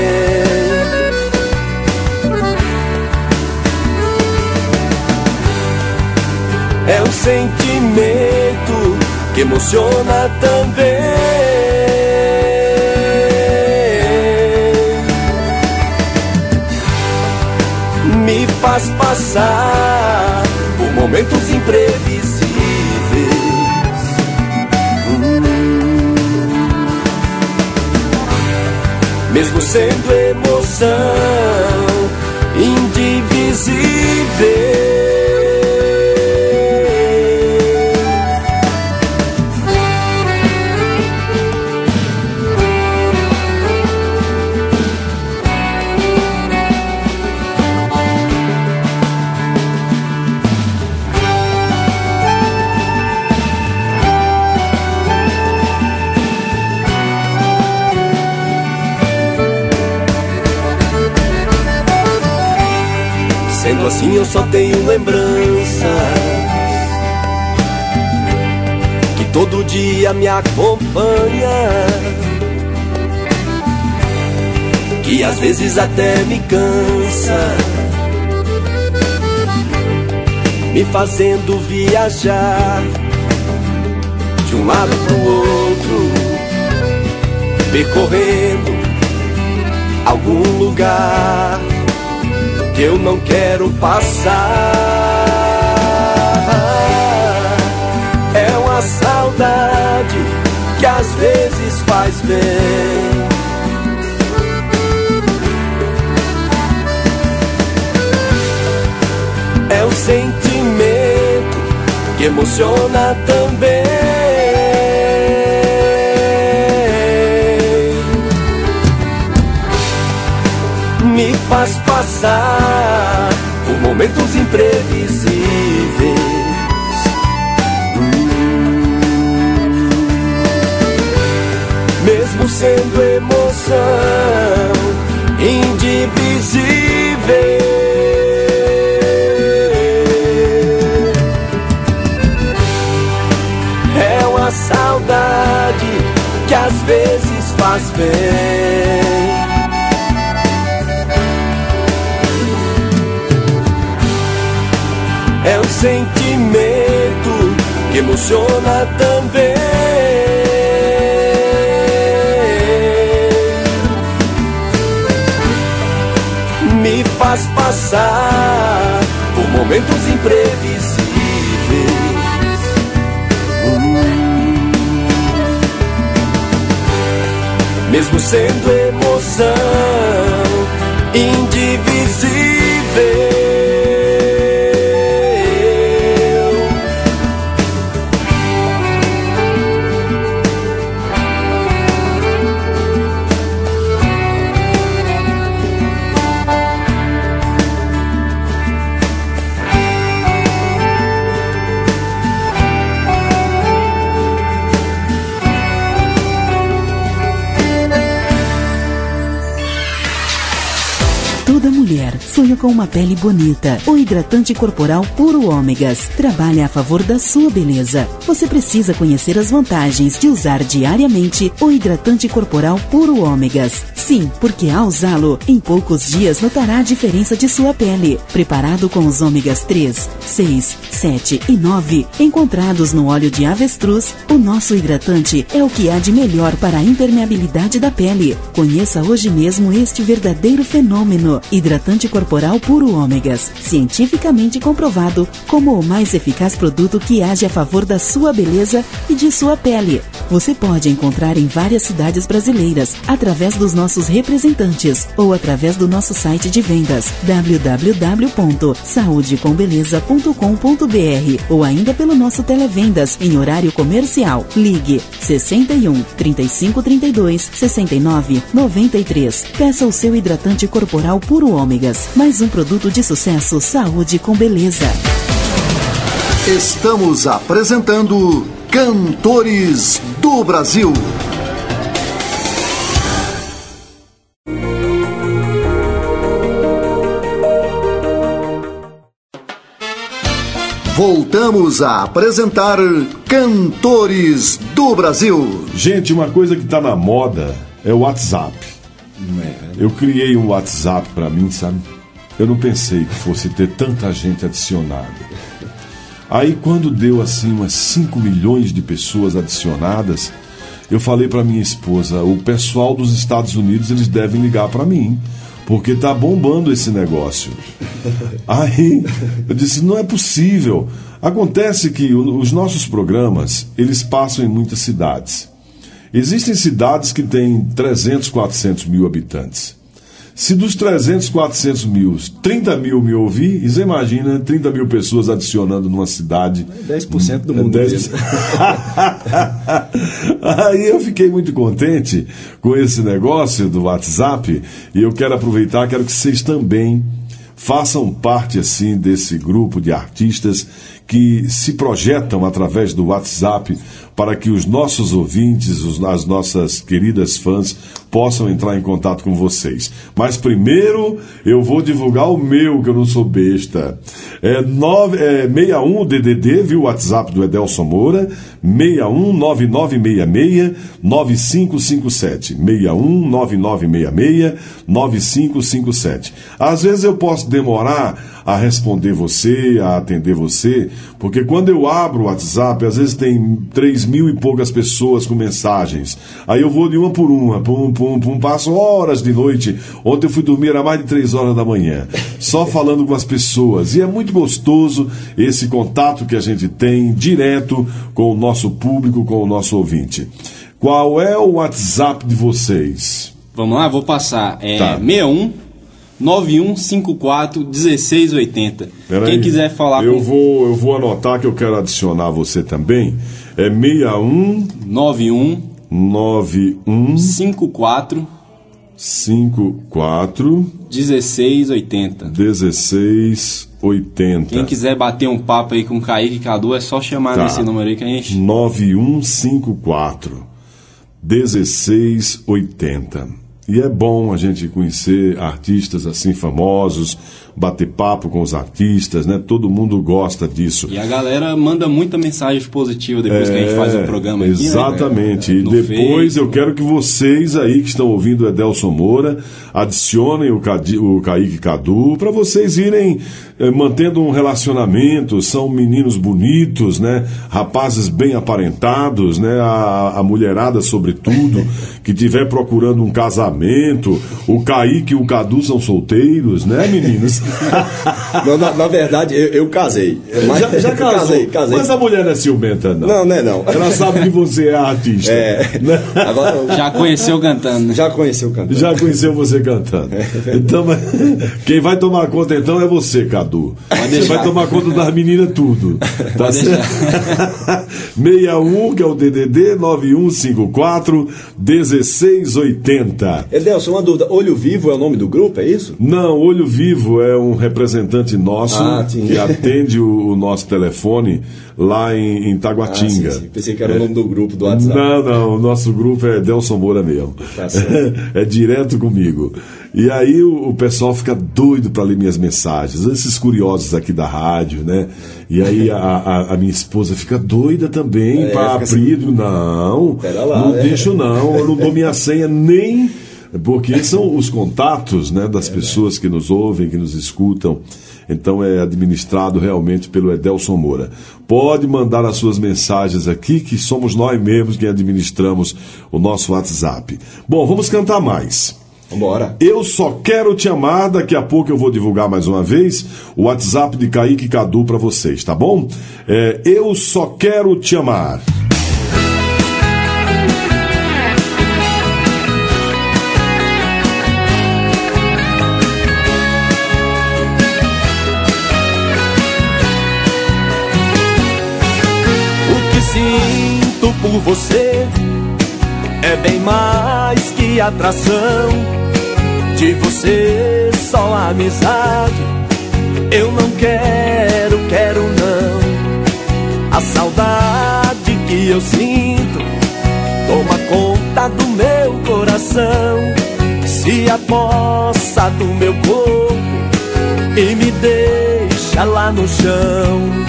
é um sentimento que emociona também. Me faz passar por momentos imprevisíveis, hum. Mesmo sendo emoção indivisível. Sendo assim eu só tenho lembranças que todo dia me acompanha, que às vezes até me cansa, me fazendo viajar de um lado pro outro, percorrendo algum lugar que eu não quero passar. É uma saudade que às vezes faz bem. É um sentimento que emociona também. Me faz passar por momentos imprevisíveis. Mesmo sendo emoção indivisível. É uma saudade que às vezes faz bem. É um sentimento que emociona também. Me faz passar por momentos imprevisíveis. Hum. Mesmo sendo emoção indivisível. Toda mulher sonha com uma pele bonita. O hidratante corporal Puro Ômegas trabalha a favor da sua beleza. Você precisa conhecer as vantagens de usar diariamente o hidratante corporal Puro Ômegas. Sim, porque ao usá-lo, em poucos dias notará a diferença de sua pele. Preparado com os ômegas três, seis, sete e nove, encontrados no óleo de avestruz, o nosso hidratante é o que há de melhor para a impermeabilidade da pele. Conheça hoje mesmo este verdadeiro fenômeno. Hidratante corporal Puro Ômegas, cientificamente comprovado como o mais eficaz produto que age a favor da sua beleza e de sua pele. Você pode encontrar em várias cidades brasileiras, através dos nossos representantes ou através do nosso site de vendas w w w ponto saúde com beleza ponto com ponto b r ou ainda pelo nosso televendas em horário comercial. Ligue sessenta e um, trinta e cinco, trinta e dois, sessenta e nove, noventa e três. Peça o seu hidratante corporal Puro Ômegas, mais um produto de sucesso Saúde com Beleza. Estamos apresentando Cantores do Brasil. Voltamos a apresentar Cantores do Brasil. Gente, uma coisa que tá na moda é o WhatsApp. Eu criei um WhatsApp pra mim, sabe? Eu não pensei que fosse ter tanta gente adicionada. Aí quando deu assim umas cinco milhões de pessoas adicionadas, eu falei pra minha esposa, o pessoal dos Estados Unidos, eles devem ligar pra mim, porque tá bombando esse negócio. Aí eu disse, não é possível. Acontece que os nossos programas, eles passam em muitas cidades. Existem cidades que têm trezentos, quatrocentos mil habitantes. Se dos trezentos, quatrocentos mil, trinta mil me ouvir, você imagina trinta mil pessoas adicionando numa cidade. dez por cento do mundo. dez... Aí eu fiquei muito contente com esse negócio do WhatsApp e eu quero aproveitar, quero que vocês também façam parte assim desse grupo de artistas que se projetam através do WhatsApp para que os nossos ouvintes, os, as nossas queridas fãs possam entrar em contato com vocês. Mas primeiro eu vou divulgar o meu, que eu não sou besta. É, nove, é seis um D D D, viu? O WhatsApp do Edelson Moura, seis um nove nove seis seis nove cinco cinco sete. seis um nove nove seis seis nove cinco cinco sete. Às vezes eu posso demorar a responder você, a atender você, porque quando eu abro o WhatsApp, às vezes tem três mil e poucas pessoas com mensagens. Aí eu vou de uma por uma, pum, pum, pum, passo horas de noite. Ontem eu fui dormir a mais de três horas da manhã, só falando com as pessoas. E é muito gostoso esse contato que a gente tem direto com o nosso público, com o nosso ouvinte. Qual é o WhatsApp de vocês? Vamos lá, vou passar. É Tá. sessenta e um, nove um cinco quatro, dezesseis oitenta. Pera Quem aí. quiser falar eu com... vou Eu vou anotar que eu quero adicionar você também. É sessenta e um... nove um... nove um... cinco quatro... cinco quatro... dezesseis oitenta. dezesseis oitenta. Quem quiser bater um papo aí com o Kaique e Cadu, é só chamar Tá. nesse número aí que a gente... nove um cinco quatro, dezesseis oitenta. E é bom a gente conhecer artistas assim famosos, bater papo com os artistas, né? Todo mundo gosta disso. E a galera manda muita mensagem positiva depois que a gente faz o programa aqui, exatamente. né? E No depois Face. eu quero que vocês aí que estão ouvindo o Edelson Moura adicionem o, Cadi, o Kaique Cadu para vocês irem eh, mantendo um relacionamento. São meninos bonitos, né? Rapazes bem aparentados, né? A, a mulherada, sobretudo, que estiver procurando um casamento. O Kaique e o Cadu são solteiros, né, meninos? Não, na, na verdade, eu, eu casei. Mas, já, já casou. casei, casei. Mas a mulher não é ciumenta, não. Não, não é não. Ela sabe que você é artista. É. Agora, já conheceu cantando, né? Já conheceu cantando. Já conheceu você cantando. Então, quem vai tomar conta então é você, Cadu. Você vai tomar conta das meninas tudo. Tá certo? sessenta e um, que é o D D D, nove um cinco quatro, dezesseis oitenta. Edelson, uma dúvida. Olho Vivo é o nome do grupo, é isso? Não, Olho Vivo é um representante nosso Ah, que atende o, o nosso telefone lá em, em Taguatinga. Ah, sim, sim. Pensei que era o nome do grupo do WhatsApp. Não, não, o nosso grupo é Edelson Moura mesmo. Tá certo. É direto comigo. E aí o, o pessoal fica doido para ler minhas mensagens, esses curiosos aqui da rádio, né? E aí a, a, a minha esposa fica doida também É, para fica abrir. assim, Não, pera lá, não né? deixo não, eu não dou minha senha nem... Porque são os contatos, né, das pessoas que nos ouvem, que nos escutam. Então é administrado realmente pelo Edelson Moura. Pode mandar as suas mensagens aqui, que somos nós mesmos que administramos o nosso WhatsApp. Bom, vamos cantar mais. Vambora. Eu Só Quero Te Amar. Daqui a pouco eu vou divulgar mais uma vez o WhatsApp de Kaique Cadu para vocês, tá bom? É, Eu Só Quero Te Amar. Sinto por você é bem mais que atração. De você só amizade. Eu não quero, quero não. A saudade que eu sinto toma conta do meu coração. Se apossa do meu corpo e me deixa lá no chão.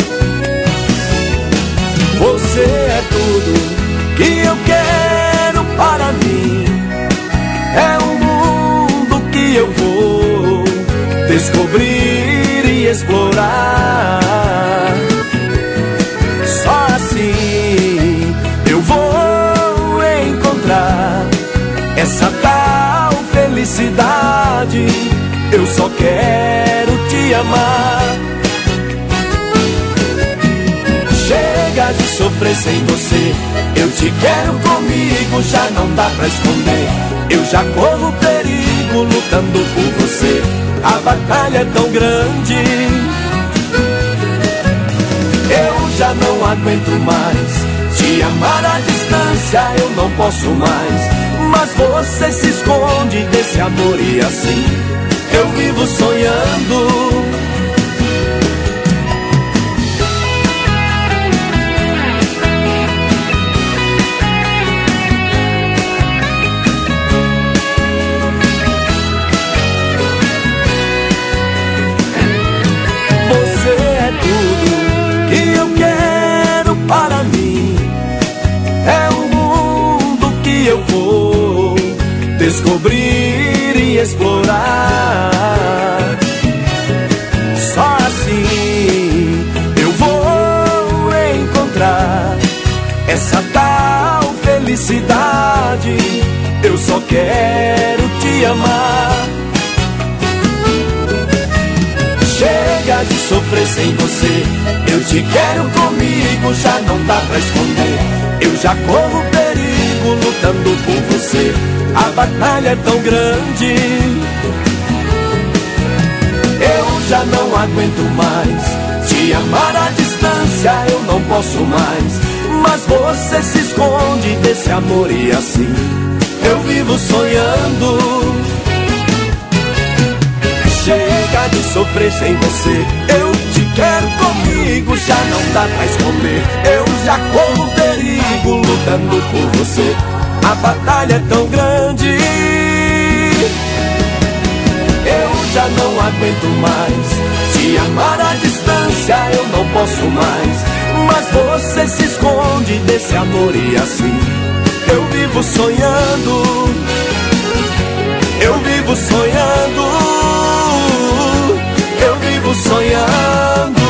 Você é tudo que eu quero para mim. É um mundo que eu vou descobrir e explorar. Só assim eu vou encontrar essa tal felicidade. Eu só quero te amar. Chega de sofrer sem você. Eu te quero comigo, já não dá pra esconder. Eu já corro perigo lutando por você. A batalha é tão grande. Eu já não aguento mais te amar à distância, eu não posso mais. Mas você se esconde desse amor e assim eu vivo sonhando. Para mim é um mundo que eu vou descobrir e explorar. Só assim eu vou quero te amar. Chega de sofrer sem você, eu te quero comigo, já não dá pra esconder. Eu já corro perigo lutando por você, a batalha é tão grande. Eu já não aguento mais te amar à distância, eu não posso mais. Mas você se esconde desse amor e assim eu vivo sonhando. Chega de sofrer sem você, eu te quero comigo, já não dá pra esconder. Eu já corro perigo lutando por você, a batalha é tão grande. Eu já não aguento mais te amar à distância, eu não posso mais. Mas você se esconde desse amor e assim eu vivo sonhando. Eu vivo sonhando. Eu vivo sonhando.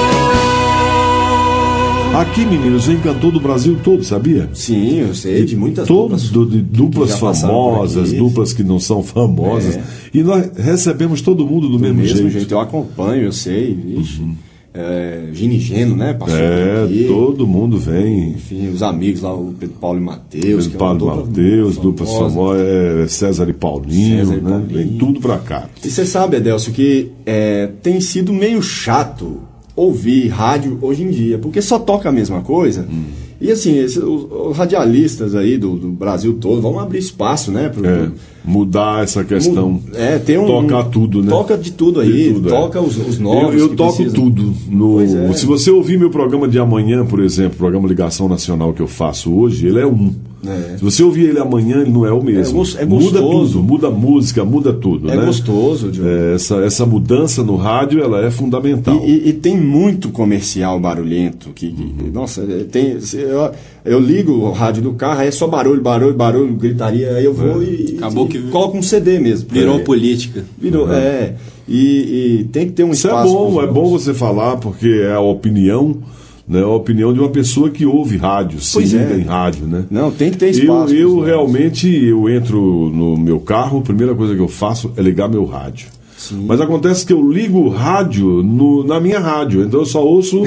Aqui, meninos, vem cantor do Brasil todo, sabia? Sim, eu sei, de muitas Todos duplas. de duplas famosas, duplas que não são famosas. É. E nós recebemos todo mundo do, do mesmo, mesmo jeito. jeito. Eu acompanho, eu sei, vixe. Uhum. É, Gini Geno, né? Passou é, aqui. Todo mundo vem. Enfim, os amigos lá, o Pedro Paulo e Matheus. Pedro Paulo e Matheus, dupla famosa, é, César e Paulinho, César e né? Paulinho. Vem tudo pra cá. E você sabe, Adelcio, que é, tem sido meio chato ouvir rádio hoje em dia, porque só toca a mesma coisa. Hum. E assim, esse, os, os radialistas aí do, do Brasil todo vão abrir espaço, né? Pro, é, mudar essa questão. É, tem um, tocar tudo, né? Toca de tudo aí, de tudo, toca é. os, os novos. Eu, eu toco precisam. tudo. No, é. Se você ouvir meu programa de amanhã, por exemplo, o programa Ligação Nacional que eu faço hoje, ele é um. É. Se você ouvir ele amanhã, ele não é o mesmo. É, é muda tudo, muda a música, muda tudo. É né? gostoso, Diogo. É, essa, essa mudança no rádio, ela é fundamental. E, e, e tem muito comercial barulhento. Que, que, nossa, tem. Eu, eu ligo o rádio do carro, aí é só barulho, barulho, barulho, gritaria, aí eu vou é. e, Acabou e que coloco um C D mesmo. Virou é. política. Virou, uhum. é. E, e tem que ter um Isso espaço. Isso é bom, é bom você falar, porque é a opinião. Né, a opinião de uma pessoa que ouve rádio, se liga é. em rádio, né? Não, tem que ter espaço. Eu, eu realmente, eu entro no meu carro, a primeira coisa que eu faço é ligar meu rádio. Sim. Mas acontece que eu ligo o rádio no, na minha rádio, então eu só ouço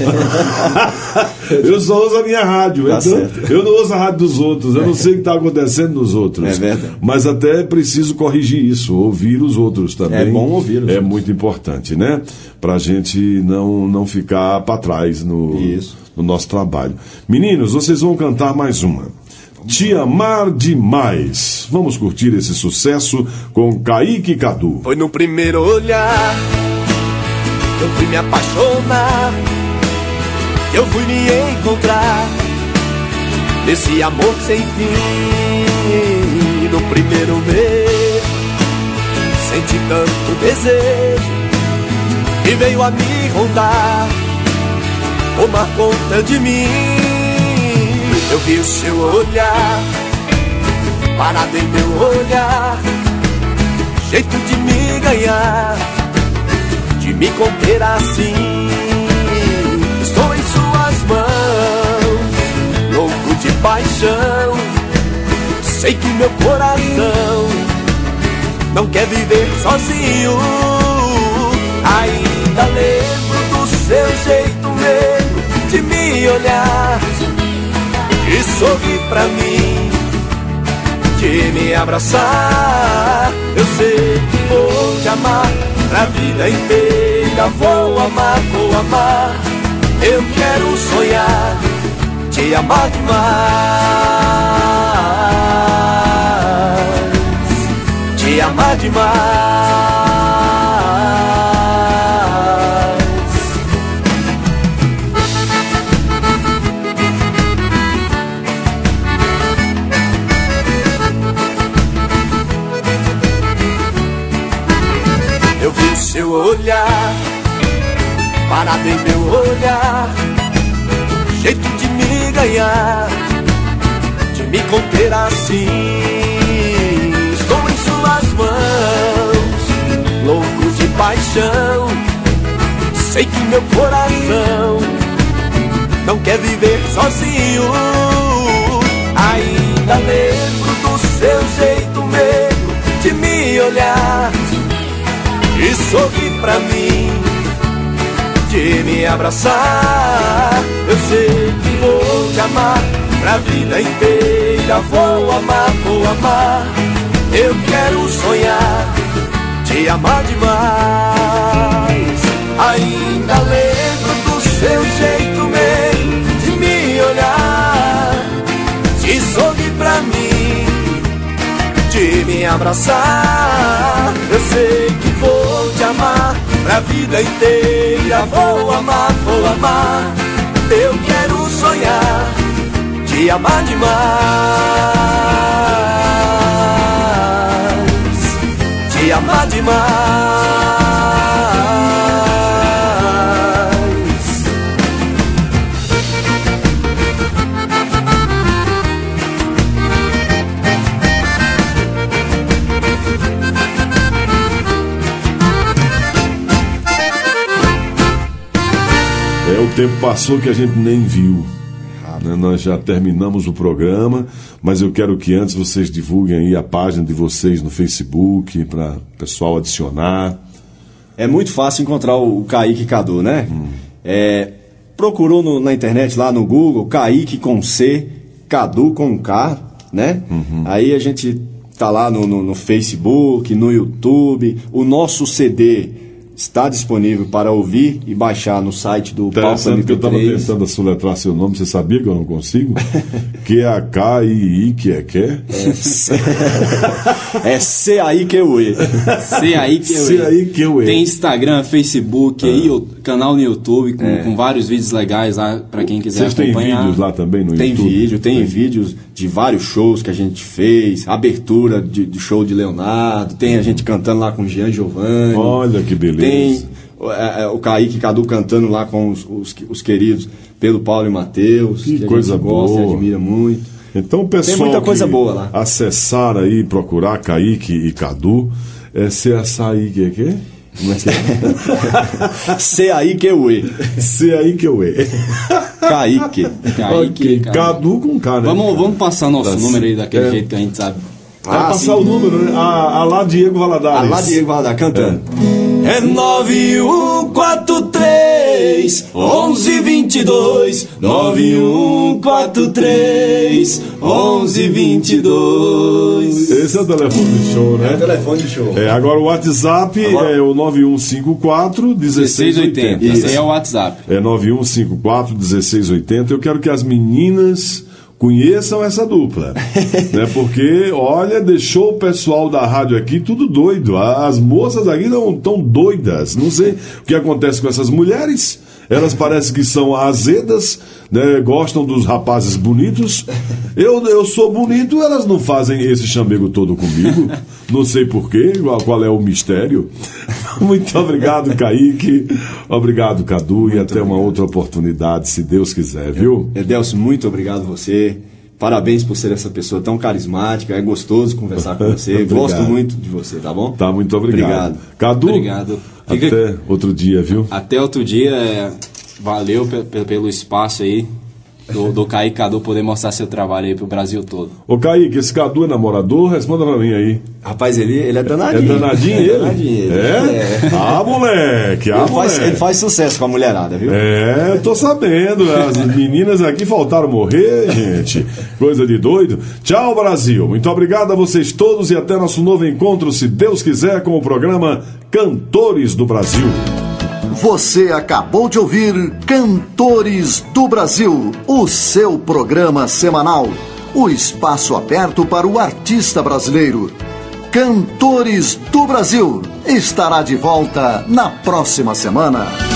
eu só ouço a minha rádio, tá então certo. Eu não ouço a rádio dos outros, eu não sei o que está acontecendo nos outros. É verdade. Mas até preciso corrigir isso, ouvir os outros também. É bom ouvir os É outros. muito importante, né? Pra gente não, não ficar para trás no, no nosso trabalho. Meninos, vocês vão cantar mais uma. Te Amar Demais. Vamos curtir esse sucesso com Kaique e Cadu. Foi no primeiro olhar que eu fui me apaixonar, que eu fui me encontrar nesse amor sem fim. No primeiro mês senti tanto desejo que veio a me rondar, tomar conta de mim. Eu vi o seu olhar, parado em meu olhar, jeito de me ganhar, de me conter assim. Estou em suas mãos, louco de paixão. Sei que meu coração não quer viver sozinho. Ainda lembro do seu jeito mesmo de me olhar, de sorrir pra mim, de me abraçar. Eu sei que vou te amar pra vida inteira. Vou amar, vou amar. Eu quero sonhar, te amar demais, te amar demais. Seu olhar, parado em meu olhar, jeito de me ganhar, de me conter assim. Estou em suas mãos, louco de paixão. Sei que meu coração não quer viver sozinho. Ainda lembro do seu jeito de me olhar e sorrir pra mim, de me abraçar. Eu sei que vou te amar pra vida inteira. Vou amar, vou amar. Eu quero sonhar, te amar demais. Ainda lembro do seu jeito meio de me olhar, de sorrir pra mim, de me abraçar. Eu sei que vou te amar pra vida inteira. Vou amar, vou amar. Eu quero sonhar, te amar demais, te amar demais. É, o tempo passou que a gente nem viu. Né? Nós já terminamos o programa, mas eu quero que antes vocês divulguem aí a página de vocês no Facebook, para o pessoal adicionar. É muito fácil encontrar o Kaique Cadu, né? Hum. É, procurou no, na internet, lá no Google, Kaique com C, Cadu com K, né? Uhum. Aí a gente tá lá no, no, no Facebook, no YouTube. O nosso C D está disponível para ouvir e baixar no site do Palco M P três. Que eu estava tentando soletrar seu nome, você sabia que eu não consigo? Que é a K I I que é que é? É C A I Q U E. C A I Q U E. C A I Q U E. Tem Instagram, Facebook, ah. aí, canal no YouTube com, é. com vários vídeos legais lá para quem quiser Vocês acompanhar. Vocês têm vídeos lá também no tem YouTube? Vídeo, tem, tem vídeos de vários shows que a gente fez, abertura de, de show de Leonardo, tem a gente cantando lá com Jean Giovanni. Olha que beleza. Tem é, o Kaique Cadu cantando lá com os, os, os queridos Pedro Paulo e Matheus, que, que coisa a gente gosta boa. e admira muito. Então o pessoal tem muita coisa boa lá. Acessar aí, procurar Kaique e Cadu, é C A I que é que é? Como é que é? C A I Q U E. C A I Q U E. Kaique. Kaique. Cadu com K, né? Vamos, vamos passar nosso das... número aí daquele é. jeito que a gente sabe. Vai ah, passar sim. o número, né? A, a lá Diego Valadares. A lá Diego Valadares, cantando. É, é nove um quatro três, onze vinte e dois. nove um quatro três, onze vinte e dois. Esse é o telefone de show, né? É o telefone de show. É, agora o WhatsApp agora... é o nove um cinco quatro, um seis oito zero. Esse aí é o WhatsApp. É nove um cinco quatro, um seis oito zero. Eu quero que as meninas conheçam essa dupla, né? Porque, olha, deixou o pessoal da rádio aqui tudo doido. As moças aqui não estão doidas. Não sei o que acontece com essas mulheres. Elas parecem que são azedas, né? Gostam dos rapazes bonitos. Eu, eu sou bonito, elas não fazem esse chamego todo comigo. Não sei porquê, qual, qual é o mistério. Muito obrigado, Kaique. Obrigado, Cadu. Muito e até obrigado. Uma outra oportunidade, se Deus quiser, viu? Edelcio, muito obrigado a você. Parabéns por ser essa pessoa tão carismática. É gostoso conversar com você. Gosto muito de você, tá bom? Tá, muito obrigado. Obrigado. Cadu, obrigado. Fica... até outro dia, viu? Até outro dia. É... Valeu pe- pelo espaço aí do, do Kaique Cadu poder mostrar seu trabalho aí pro Brasil todo. Ô Kaique, esse Cadu é namorador? Responda pra mim aí. Rapaz, ele, ele é danadinho. É danadinho ele? É danadinho ele. É? é? Ah, moleque, ah, ele, moleque. Faz, ele faz sucesso com a mulherada, viu? É, tô sabendo. As meninas aqui faltaram morrer, gente. Coisa de doido. Tchau, Brasil. Muito obrigado a vocês todos e até nosso novo encontro, se Deus quiser, com o programa Cantores do Brasil. Você acabou de ouvir Cantores do Brasil, o seu programa semanal. O espaço aberto para o artista brasileiro. Cantores do Brasil estará de volta na próxima semana.